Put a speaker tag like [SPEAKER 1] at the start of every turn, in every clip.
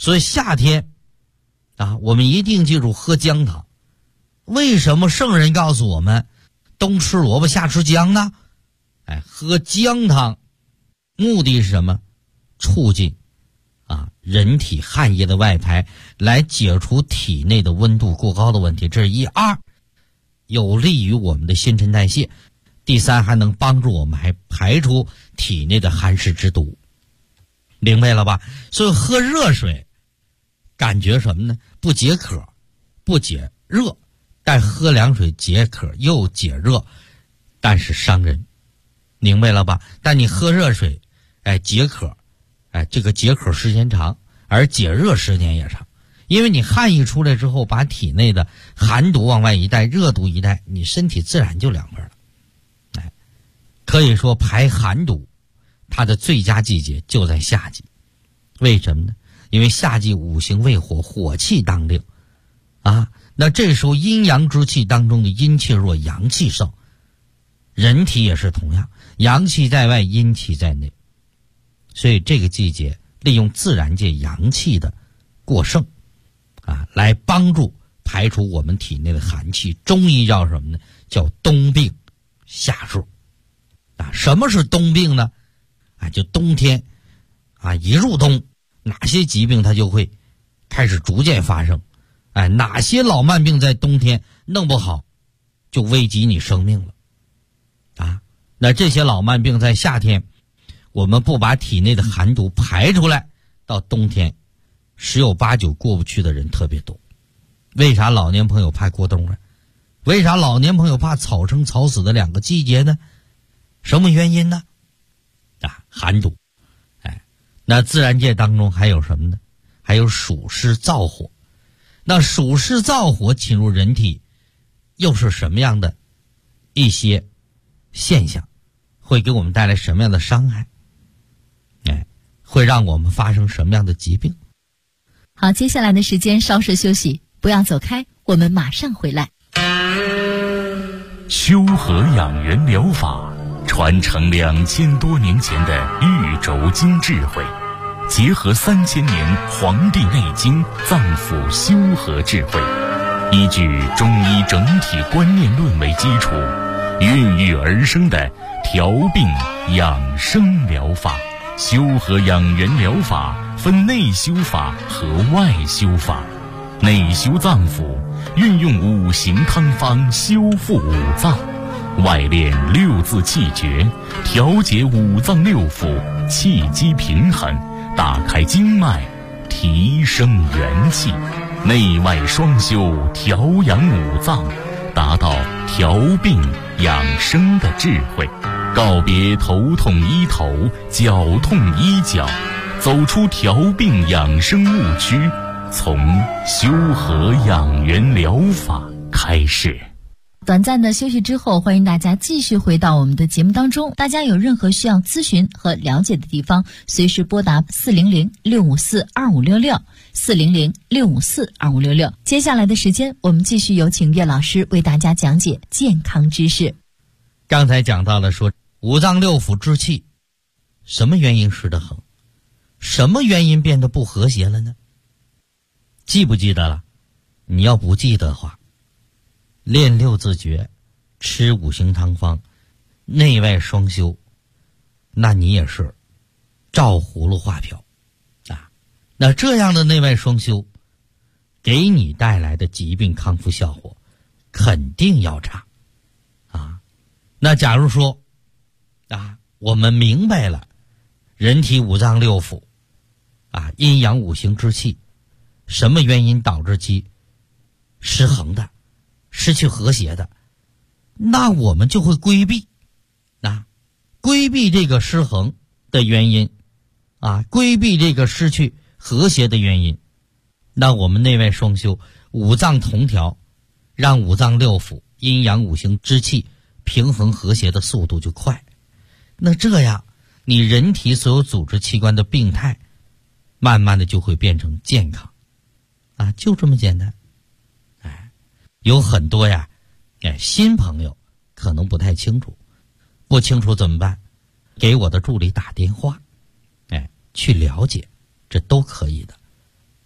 [SPEAKER 1] 所以夏天啊，我们一定记住喝姜汤。为什么圣人告诉我们冬吃萝卜夏吃姜呢？喝姜汤目的是什么？促进人体汗液的外排，来解除体内的温度过高的问题，这是一。二，有利于我们的新陈代谢。第三，还能帮助我们还排出体内的寒湿之毒。明白了吧？所以喝热水感觉什么呢？不解渴不解热，但喝凉水解渴又解热，但是伤人。明白了吧？但你喝热水解渴，这个解渴时间长，而解热时间也长。因为你汗一出来之后，把体内的寒毒往外一带，热毒一带，你身体自然就凉快了。可以说排寒毒它的最佳季节就在夏季。为什么呢？因为夏季五行为火，火气当令那这时候阴阳之气当中的阴气弱，阳气盛。人体也是同样，阳气在外，阴气在内。所以这个季节利用自然界阳气的过剩来帮助排除我们体内的寒气。中医叫什么呢？叫冬病夏治。什么是冬病呢？就冬天一入冬，哪些疾病它就会开始逐渐发生。哪些老慢病在冬天弄不好就危及你生命了那这些老慢病在夏天我们不把体内的寒毒排出来，到冬天十有八九过不去的人特别多。为啥老年朋友怕过冬为啥老年朋友怕草生草死的两个季节呢？什么原因呢？寒毒。那自然界当中还有什么呢？还有暑湿燥火。那暑湿燥火侵入人体，又是什么样的一些现象？会给我们带来什么样的伤害？会让我们发生什么样的疾病？
[SPEAKER 2] 好，接下来的时间稍事休息，不要走开，我们马上回来。
[SPEAKER 3] 修和养元疗法传承2000多年前的玉轴经智慧，结合3000年《黄帝内经》脏腑修和智慧，依据中医整体观念论为基础，孕育而生的调病养生疗法。修和养元疗法分内修法和外修法。内修脏腑，运用五行汤方修复五脏；外练六字气诀，调节五脏六腑，气机平衡，打开经脉，提升元气。内外双修，调养五脏，达到调病养生的智慧。告别头痛医头，脚痛医脚，走出调病养生误区，从修和养元疗法开始。
[SPEAKER 2] 短暂的休息之后，欢迎大家继续回到我们的节目当中。大家有任何需要咨询和了解的地方，随时拨打400-654-2566 400-654-2566。接下来的时间，我们继续有请岳老师为大家讲解健康知识。
[SPEAKER 1] 刚才讲到了说五脏六腑之气，什么原因失得衡？什么原因变得不和谐了呢？记不记得了？你要不记得的话，练六字诀，吃五行汤方，内外双修，那你也是照葫芦画瓢那这样的内外双修给你带来的疾病康复效果肯定要差那假如说我们明白了人体五脏六腑阴阳五行之气什么原因导致其失衡的，失去和谐的，那我们就会规避这个失衡的原因规避这个失去和谐的原因。那我们内外双修，五脏同调，让五脏六腑阴阳五行之气平衡和谐的速度就快。那这样你人体所有组织器官的病态慢慢的就会变成健康就这么简单。有很多新朋友可能不太清楚，不清楚怎么办？给我的助理打电话去了解，这都可以的。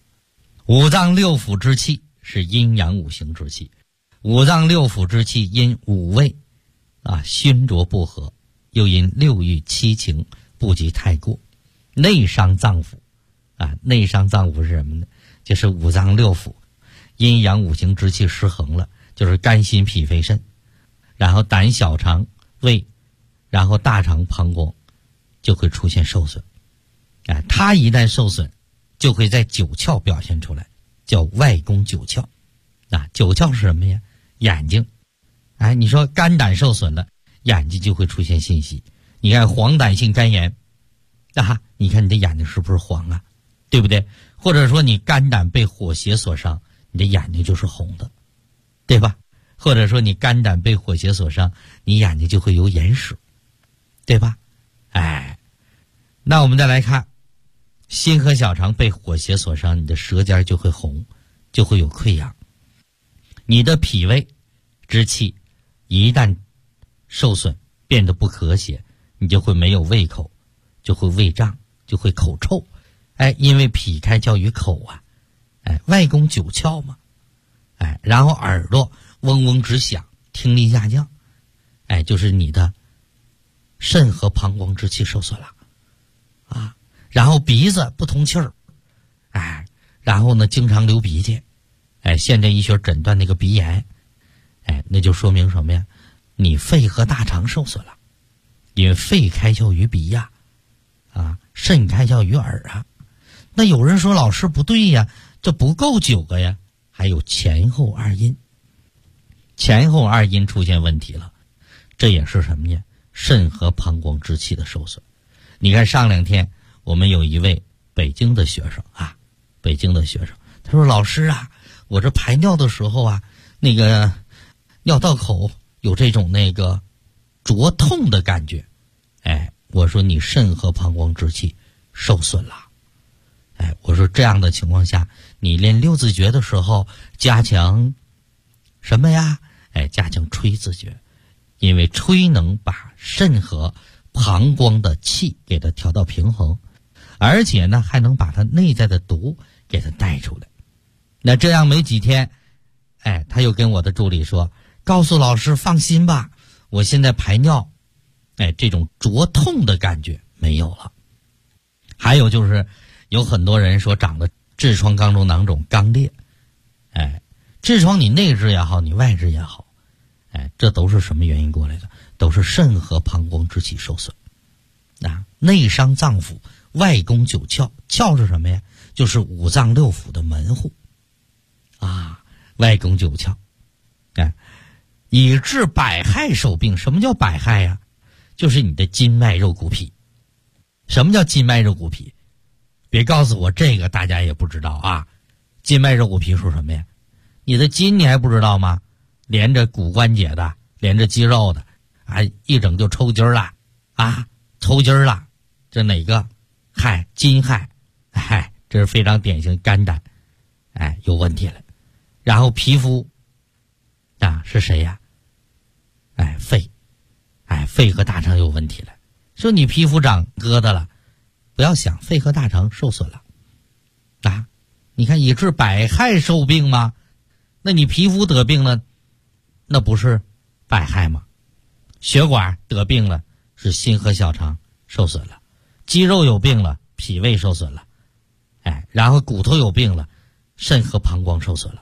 [SPEAKER 1] 五脏六腑之气是阴阳五行之气，五脏六腑之气因五味熏浊不和，又因六欲七情不及太过，内伤脏腑内伤脏腑是什么呢？就是五脏六腑阴阳五行之气失衡了，就是肝心脾肺肾，然后胆小肠胃，然后大肠膀胱就会出现受损。它一旦受损就会在九窍表现出来，叫外攻九窍。九窍是什么呀？眼睛。你说肝胆受损了，眼睛就会出现信息。你看黄疸性肝炎你看你的眼睛是不是黄啊？对不对？或者说你肝胆被火邪所伤，你的眼睛就是红的，对吧？或者说你肝胆被火邪所伤，你眼睛就会有眼屎，对吧？那我们再来看心和小肠被火邪所伤，你的舌尖就会红，就会有溃疡。你的脾胃之气一旦受损变得不和谐，你就会没有胃口，就会胃胀，就会口臭。因为脾开窍于口外攻九窍嘛。然后耳朵嗡嗡直响，听力下降。就是你的肾和膀胱之气受损了然后鼻子不通气儿，然后呢经常流鼻涕，现代医学诊断那个鼻炎，那就说明什么呀？你肺和大肠受损了，因为肺开窍于鼻肾开窍于耳那有人说老师不对呀，这不够9个呀，还有前后二阴，前后二阴出现问题了，这也是什么呀？肾和膀胱之气的受损。你看上2天我们有一位北京的学生北京的学生，他说老师我这排尿的时候那个尿道口有这种那个灼痛的感觉。我说你肾和膀胱之气受损了。我说这样的情况下，你练六字诀的时候加强什么呀？加强吹字诀，因为吹能把肾和膀胱的气给它调到平衡，而且呢还能把它内在的毒给它带出来。那这样没几天他又跟我的助理说，告诉老师放心吧，我现在排尿这种灼痛的感觉没有了。还有就是有很多人说长了痔疮肛中囊肿肛裂，痔疮你内痔也好，你外痔也好，这都是什么原因过来的？都是肾和膀胱之气受损内伤脏腑，外攻九窍。窍是什么呀？就是五脏六腑的门户外攻九窍以致百害受病。什么叫百害呀？就是你的筋脉肉骨脾。什么叫筋脉肉骨脾？别告诉我这个大家也不知道筋脉肉骨脾是什么呀？你的筋你还不知道吗？连着骨关节的，连着肌肉的一整就抽筋了抽筋了，这哪个害？筋害。这是非常典型肝胆有问题了。然后皮肤是谁呀？肺。肺和大肠有问题了。说你皮肤长疙瘩了，不要想，肺和大肠受损了你看以致百害受病吗？那你皮肤得病了，那不是百害吗？血管得病了，是心和小肠受损了；肌肉有病了，脾胃受损了；然后骨头有病了，肾和膀胱受损了。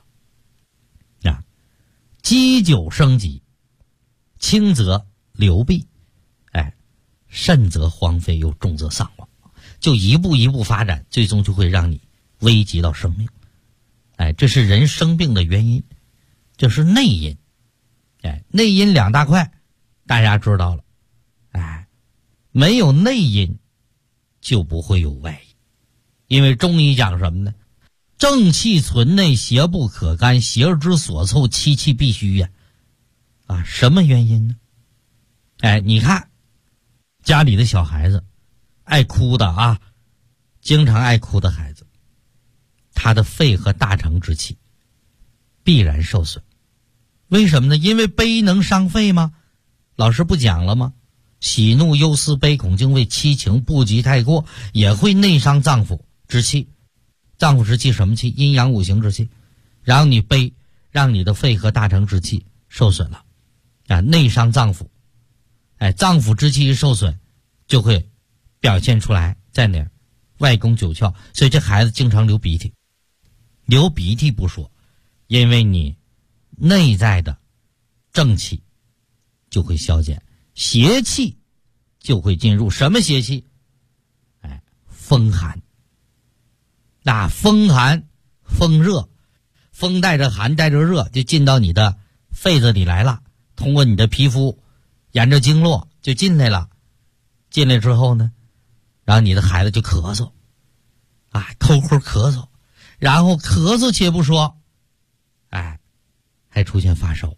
[SPEAKER 1] 积久生疾，轻则流弊，甚则荒废，又重则丧亡，就一步一步发展，最终就会让你危及到生命。这是人生病的原因，这是内因。内因2大块，大家知道了。没有内因就不会有外因。因为中医讲什么呢？正气存内，邪不可干，邪之所凑，其气必虚呀。什么原因呢？你看家里的小孩子爱哭的经常爱哭的孩子，他的肺和大肠之气必然受损。为什么呢？因为悲能伤肺吗？老师不讲了吗？喜怒忧思悲恐惊畏七情不及太过，也会内伤脏腑之气。 脏腑之气什么气？阴阳五行之气。然后你背，让你的肺和大肠之气受损了，内伤脏腑。脏腑之气一受损，就会表现出来在哪儿？外攻九窍。所以这孩子经常流鼻涕，流鼻涕不说，因为你内在的正气就会消减，邪气就会进入。什么邪气？风寒。那风寒风热，风带着寒带着热就进到你的肺子里来了，通过你的皮肤沿着经络就进来了。进来之后呢，然后你的孩子就咳嗽，抠抠咳嗽，然后咳嗽且不说，还出现发烧。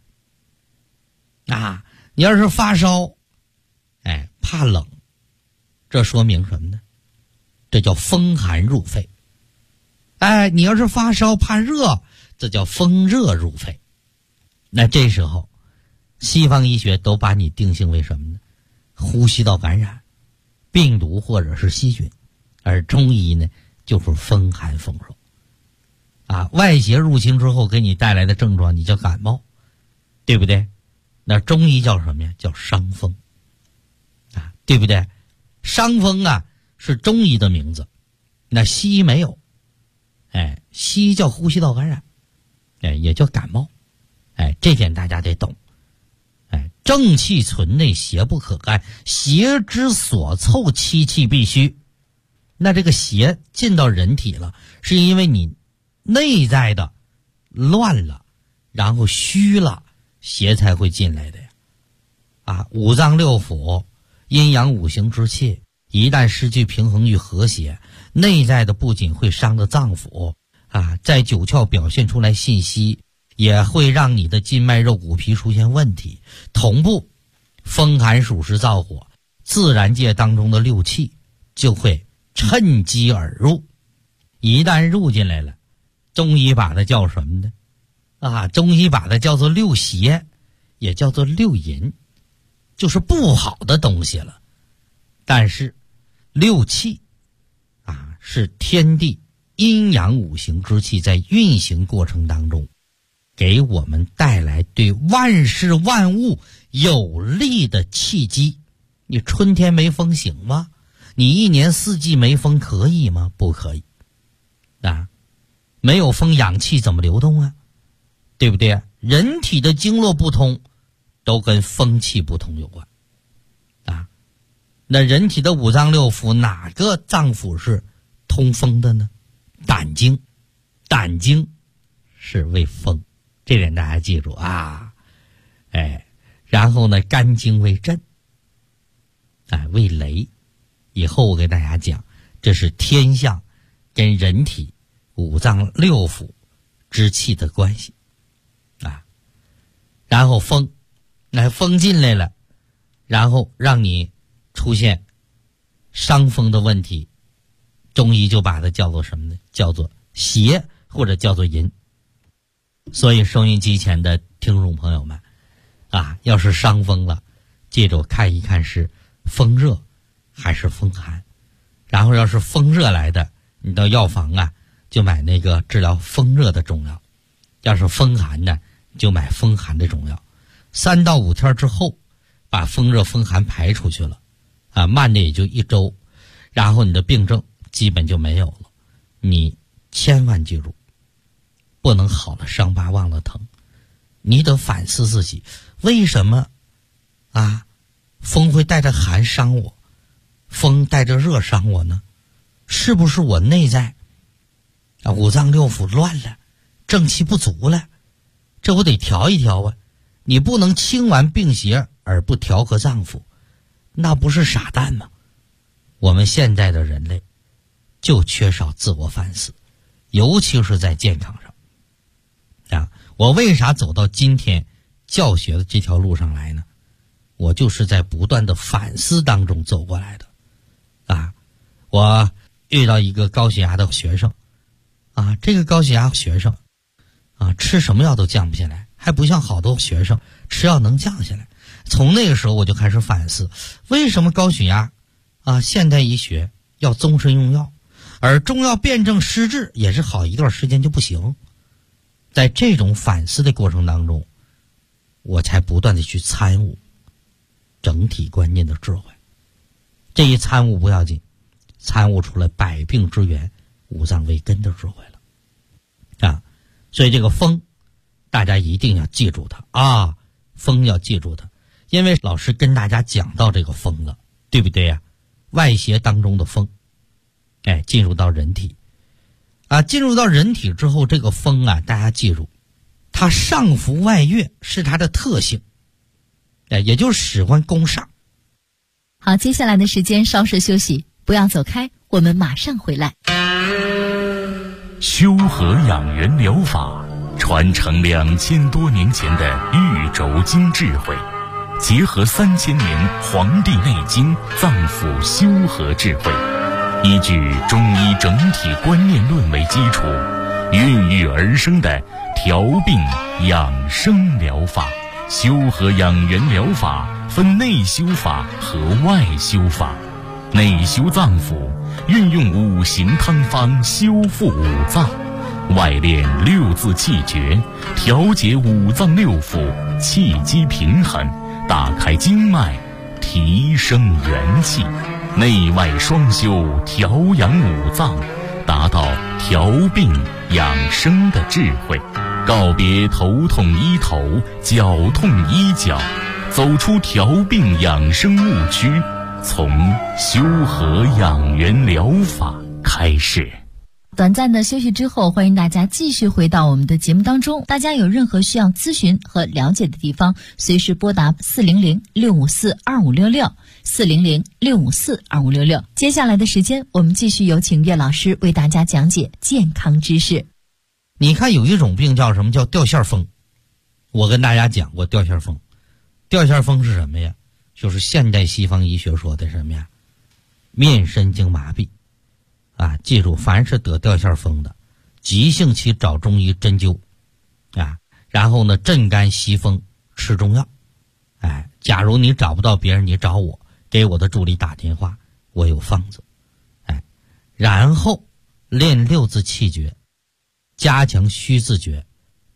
[SPEAKER 1] 你要是发烧，怕冷，这说明什么呢？这叫风寒入肺。你要是发烧怕热，这叫风热入肺。那这时候西方医学都把你定性为什么呢？呼吸道感染，病毒或者是细菌。而中医呢，就是风寒风热。外邪入侵之后给你带来的症状，你叫感冒，对不对？那中医叫什么呀？叫伤风。对不对？伤风是中医的名字，那西医没有。西医叫呼吸道感染，也叫感冒。这点大家得懂。正气存内，邪不可干，邪之所凑，七气必虚。那这个邪进到人体了，是因为你内在的乱了，然后虚了，邪才会进来的呀。五脏六腑阴阳五行之气一旦失去平衡与和谐，内在的不仅会伤的脏腑在九窍表现出来信息，也会让你的筋脉肉骨皮出现问题。同步风寒暑湿燥火，自然界当中的六气就会趁机而入。一旦入进来了，中医把它叫什么呢？中医把它叫做六邪，也叫做六淫，就是不好的东西了。但是六气是天地阴阳五行之气在运行过程当中给我们带来对万事万物有利的契机。你春天没风行吗？你一年四季没风可以吗？不可以。没有风氧气怎么流动对不对？人体的经络不通都跟风气不通有关。那人体的五脏六腑哪个脏腑是通风的呢？胆经。胆经是为风，这点大家记住然后呢，肝经为震，为雷。以后我给大家讲，这是天象跟人体五脏六腑之气的关系然后风，风进来了，然后让你出现伤风的问题，中医就把它叫做什么呢？叫做邪，或者叫做淫。所以收音机前的听众朋友们要是伤风了，记住看一看是风热还是风寒。然后要是风热来的，你到药房就买那个治疗风热的中药。要是风寒呢，就买风寒的中药。3到5天之后把风热风寒排出去了慢的也就1周，然后你的病症基本就没有了。你千万记住，不能好了伤疤忘了疼。你得反思自己，为什么风会带着寒伤我，风带着热伤我呢？是不是我内在五脏六腑乱了，正气不足了？这我得调一调你不能清完病邪而不调和脏腑，那不是傻蛋吗？我们现在的人类就缺少自我反思，尤其是在健康上我为啥走到今天教学的这条路上来呢？我就是在不断的反思当中走过来的我遇到一个高血压的学生这个高血压学生吃什么药都降不下来，还不像好多学生吃药能降下来。从那个时候我就开始反思，为什么高血压现代医学要终身用药， 而中药辨证施治也是好一段时间就不行。在这种反思的过程当中，我才不断的去参悟整体观念的智慧。这一参悟不要紧，参悟出来百病之源、五脏为根的智慧了啊！所以这个风，大家一定要记住它啊！风要记住它，因为老师跟大家讲到这个风了，对不对呀？外邪当中的风，进入到人体啊，进入到人体之后，这个风啊，大家记住，它上浮外越是它的特性，也就是使唤攻上。
[SPEAKER 2] 好，接下来的时间稍事休息，不要走开，我们马上回来。
[SPEAKER 3] 修和养元疗法传承2000多年前的玉轴经智慧，结合3000年《黄帝内经》脏腑修和智慧，依据中医整体观念论为基础，孕育而生的调病养生疗法。修和养元疗法分内修法和外修法。内修脏腑，运用五行汤方修复五脏；外练六字气诀，调节五脏六腑，气机平衡，打开经脉，提升元气。内外双修，调养五脏，达到调病养生的智慧。告别头痛医头，脚痛医脚，走出调病养生误区，从修和养元疗法开始。
[SPEAKER 2] 短暂的休息之后，欢迎大家继续回到我们的节目当中。大家有任何需要咨询和了解的地方，随时拨打400-654-2566 400-654-2566。接下来的时间，我们继续有请岳老师为大家讲解健康知识。
[SPEAKER 1] 你看有一种病叫什么？叫掉线风。我跟大家讲过掉线风。掉线风是什么呀？就是现代西方医学说的什么呀？面神经麻痹啊！记住，凡是得掉线风的，急性期找中医针灸啊，然后呢镇肝息风，吃中药。假如你找不到别人，你找我，给我的助理打电话，我有方子。然后练六字气诀，加强虚字诀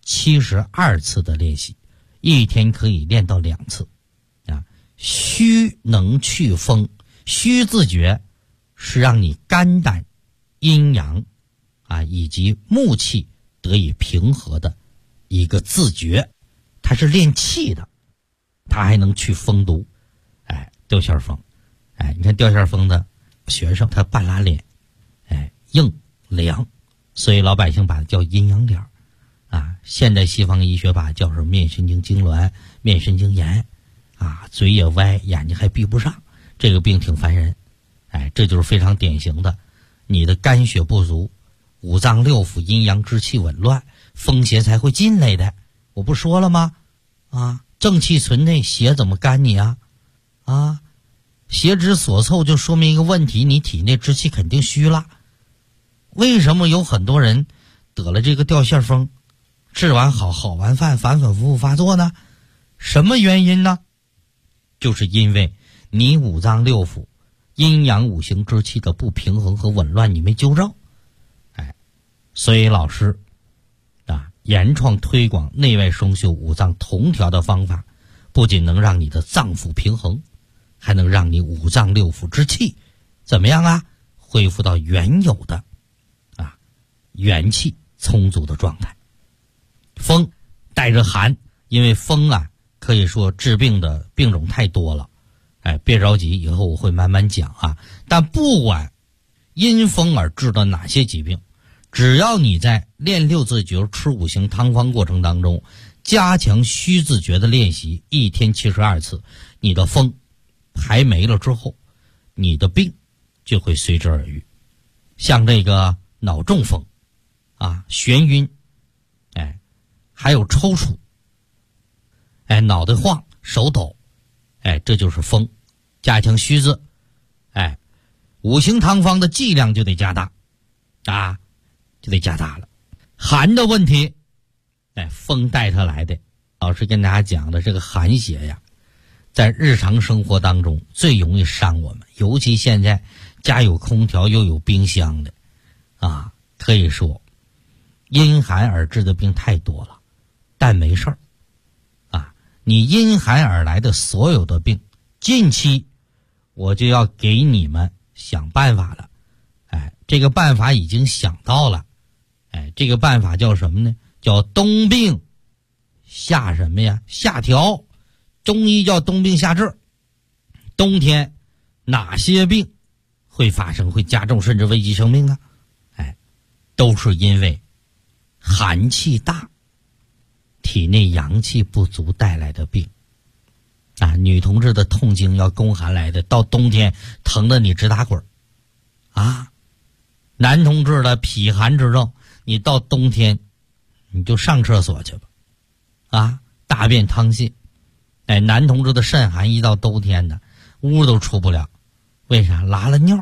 [SPEAKER 1] ，72次的练习，一天可以练到2次啊。虚能去风，虚字诀是让你肝胆阴阳啊以及木气得以平和的一个字诀，它是练气的，它还能去风毒。掉线风，你看掉线风的学生，他半拉脸，硬凉，所以老百姓把它叫阴阳脸啊。现代西方医学把它叫什么？面神经痉挛、面神经炎啊，嘴也歪，眼睛还闭不上，这个病挺烦人。这就是非常典型的，你的肝血不足，五脏六腑阴阳之气紊乱，风邪才会进来的。我不说了吗？正气存内，邪怎么干你啊？邪之所凑，就说明一个问题，你体内之气肯定虚了。为什么有很多人得了这个掉线风，治完好完饭，反反复复发作呢？什么原因呢？就是因为你五脏六腑阴阳五行之气的不平衡和紊乱，你没纠正。所以老师原创推广内外双修、五脏同调的方法，不仅能让你的脏腑平衡，还能让你五脏六腑之气怎么样啊？恢复到原有的元气充足的状态。风带着寒，因为风可以说治病的病种太多了。别着急，以后我会慢慢讲啊。但不管因风而治的哪些疾病，只要你在练六字诀、吃五行汤方过程当中，加强虚字诀的练习，一天72次，你的风排没了之后，你的病就会随之而愈。像这个脑中风眩晕，还有抽搐，脑袋晃、手抖，这就是风。加强虚字，五行汤方的剂量就得加大就得加大了。寒的问题，风带它来的。老师跟大家讲的这个寒邪呀，在日常生活当中最容易伤我们，尤其现在家有空调又有冰箱的， 可以说因寒而致的病太多了，但没事儿你因寒而来的所有的病，近期我就要给你们想办法了。这个办法已经想到了。这个办法叫什么呢？叫冬病夏什么呀？夏调。中医叫冬病夏治。冬天哪些病会发生，会加重甚至危及生命呢？都是因为寒气大，体内阳气不足带来的病。女同志的痛经要宫寒来的，到冬天疼得你直打滚男同志的脾寒之症，你到冬天你就上厕所去吧大便溏泻。男同志的肾寒，一到冬天的屋都出不了，为啥？拉了尿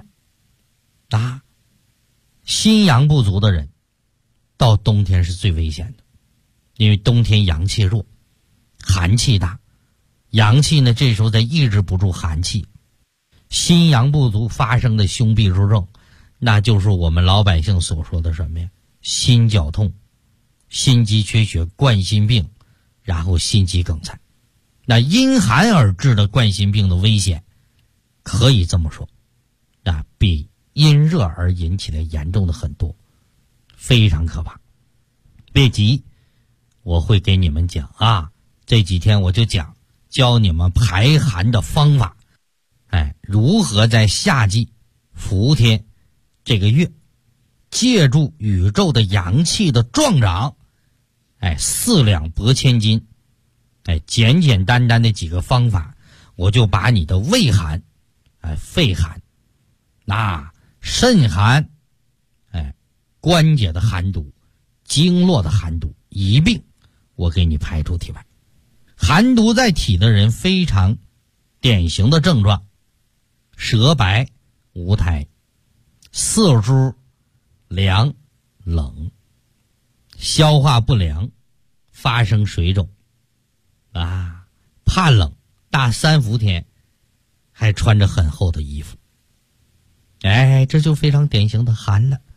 [SPEAKER 1] 心阳不足的人到冬天是最危险的，因为冬天阳气弱，寒气大，阳气呢这时候在抑制不住寒气，心阳不足发生的胸痹之症，那就是我们老百姓所说的什么呀？心绞痛、心肌缺血、冠心病，然后心肌梗塞。那因寒而致的冠心病的危险，可以这么说比因热而引起的严重的很多，非常可怕。别急，我会给你们讲这几天我就教你们排寒的方法。如何在夏季伏天这个月，借助宇宙的阳气的壮长，4两拨千斤，简简单单的几个方法，我就把你的胃寒、肺寒、肾寒、关节的寒毒、经络的寒毒一并我给你排出体外。寒毒在体的人非常典型的症状：舌白无苔，四肢凉冷，消化不良，发生水肿怕冷，大3伏天还穿着很厚的衣服，这就非常典型的寒了。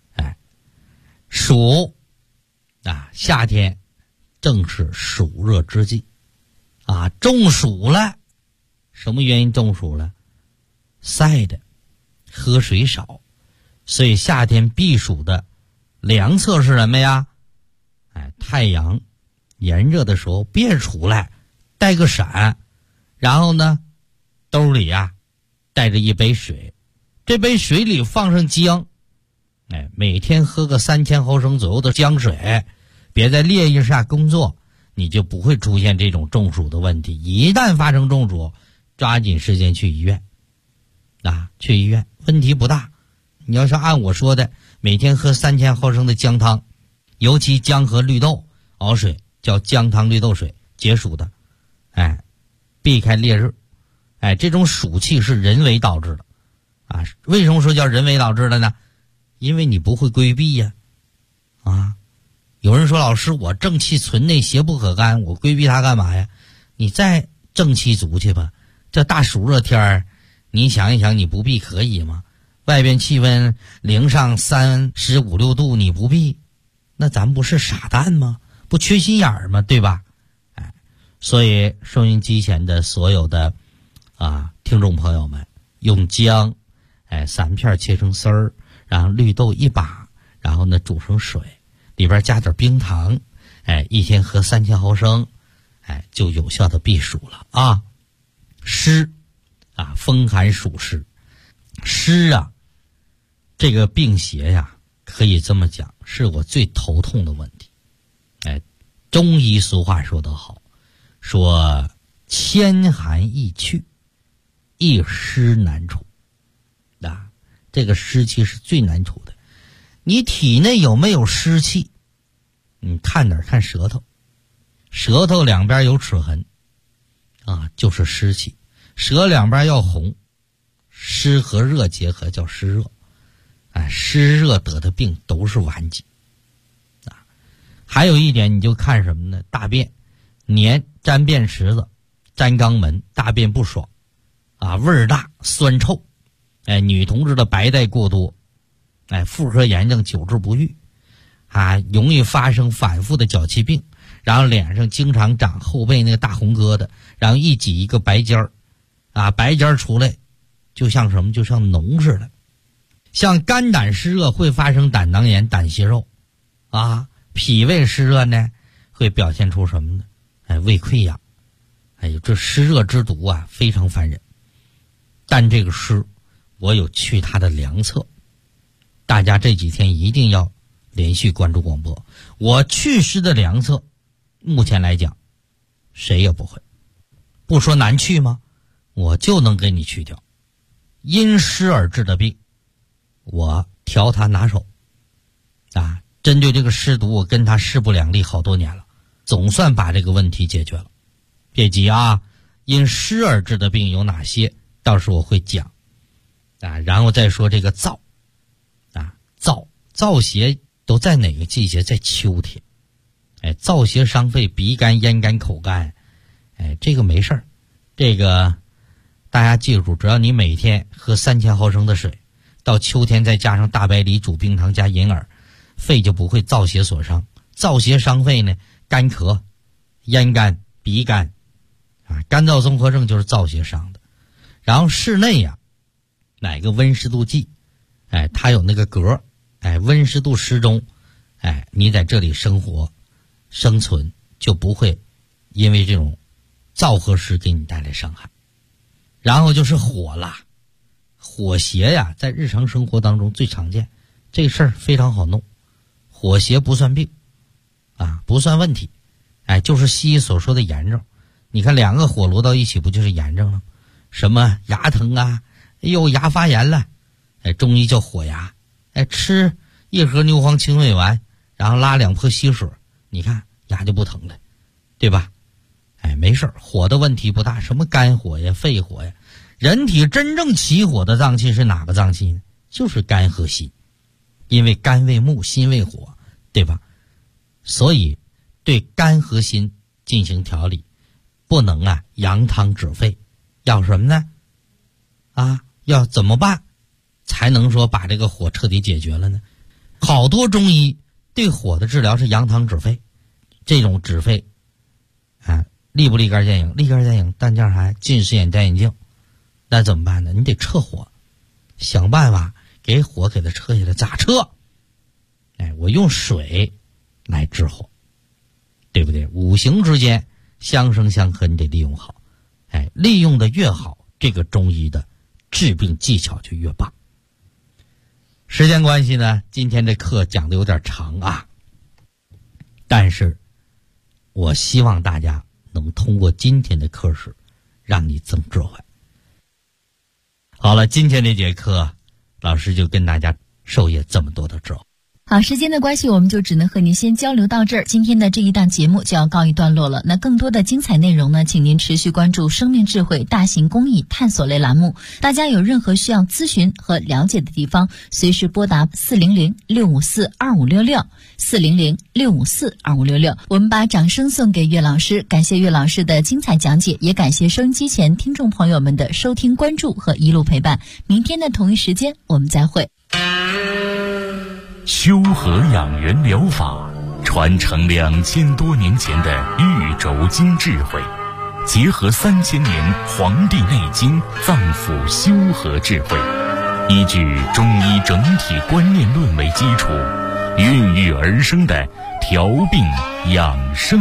[SPEAKER 1] 暑夏天正是暑热之际中暑了。什么原因中暑了？晒的，喝水少。所以夏天避暑的良策是什么呀？太阳炎热的时候别出来，带个伞，然后呢兜里带着一杯水，这杯水里放上姜，每天喝个3000毫升左右的姜水，别在烈日下工作，你就不会出现这种中暑的问题。一旦发生中暑，抓紧时间去医院去医院问题不大。你要是按我说的，每天喝3000毫升的姜汤，尤其姜和绿豆熬水，叫姜汤绿豆水，解暑的。避开烈日。这种暑气是人为导致的为什么说叫人为导致的呢？因为你不会规避呀有人说，老师，我正气存内，邪不可干，我规避它干嘛呀？你再正气足去吧，这大暑热天儿，你想一想，你不避可以吗？外边气温零上35、6度，你不避，那咱不是傻蛋吗？不缺心眼儿吗？对吧？所以收音机前的所有的听众朋友们，用姜散片切成丝儿，然后绿豆1把，然后呢煮成水，里边加点冰糖，一天喝3000毫升，就有效的避暑了湿风寒暑湿，湿这个病邪可以这么讲，是我最头痛的问题。中医俗话说得好，说千寒易去，一湿难除这个湿气是最难除的。你体内有没有湿气？你看哪儿？看舌头，舌头两边有齿痕就是湿气。舌两边要红，湿和热结合叫湿热。湿热得的病都是顽疾还有一点，你就看什么呢？大便黏粘便池子，粘肛门，大便不爽味儿大，酸臭女同志的白带过多妇科炎症久治不愈容易发生反复的脚气病，然后脸上经常长后背那个大红疙瘩，然后一挤一个白尖儿白尖儿出来就像什么，就像脓似的。像肝胆湿热会发生胆囊炎、胆息肉脾胃湿热呢会表现出什么呢？胃溃疡。这湿热之毒非常烦人。但这个湿我有去它的良策，大家这几天一定要连续关注广播。我祛湿的良策目前来讲谁也不会，不说难去吗？我就能给你去掉。因湿而治的病我调它拿手针对这个湿毒我跟他势不两立好多年了，总算把这个问题解决了。别急因湿而治的病有哪些，到时我会讲然后再说这个燥燥邪都在哪个季节？在秋天。燥邪伤肺，鼻干、咽干、口干，这个没事儿。这个大家记住，只要你每天喝3000毫升的水，到秋天再加上大白梨煮冰糖加银耳，肺就不会燥邪所伤。燥邪伤肺呢，干咳、咽干、鼻干干燥综合症就是燥邪伤的。然后室内买个温湿度计，它有那个格，温湿度适中，你在这里生活生存就不会因为这种燥和湿给你带来伤害。然后就是火啦，火邪在日常生活当中最常见，这事儿非常好弄。火邪不算病不算问题，就是西医所说的炎症。你看两个火摞到一起不就是炎症了吗？什么牙疼牙发炎了，中医叫火牙，吃1盒牛黄清胃丸，然后拉2泼稀水，你看牙就不疼了，对吧？没事，火的问题不大，什么肝火呀、肺火呀。人体真正起火的脏器是哪个脏器呢？就是肝和心，因为肝为木，心为火，对吧？所以对肝和心进行调理，不能扬汤止沸，要什么呢？要怎么办才能说把这个火彻底解决了呢？好多中医对火的治疗是扬汤止沸，这种止沸立不立竿见影？立竿见影，但叫啥？近视眼戴眼镜。那怎么办呢？你得撤火，想办法给火给它撤下来。咋撤？我用水来治火，对不对？五行之间相生相克，你得利用好。利用的越好，这个中医的治病技巧就越棒。时间关系呢，今天这课讲的有点长但是我希望大家能通过今天的课时让你增智慧。好了，今天这节课老师就跟大家授业这么多的智慧。
[SPEAKER 2] 好，时间的关系，我们就只能和您先交流到这儿。今天的这一档节目就要告一段落了。那更多的精彩内容呢，请您持续关注生命智慧大型公益探索类栏目。大家有任何需要咨询和了解的地方，随时拨打400-654-2566 400-654-2566。我们把掌声送给岳老师，感谢岳老师的精彩讲解，也感谢收音机前听众朋友们的收听关注和一路陪伴。明天的同一时间我们再会。
[SPEAKER 3] 修和养元疗法传承2000多年前的玉轴经智慧，结合3000年《黄帝内经》脏腑修和智慧，依据中医整体观念论为基础，孕育而生的调病养生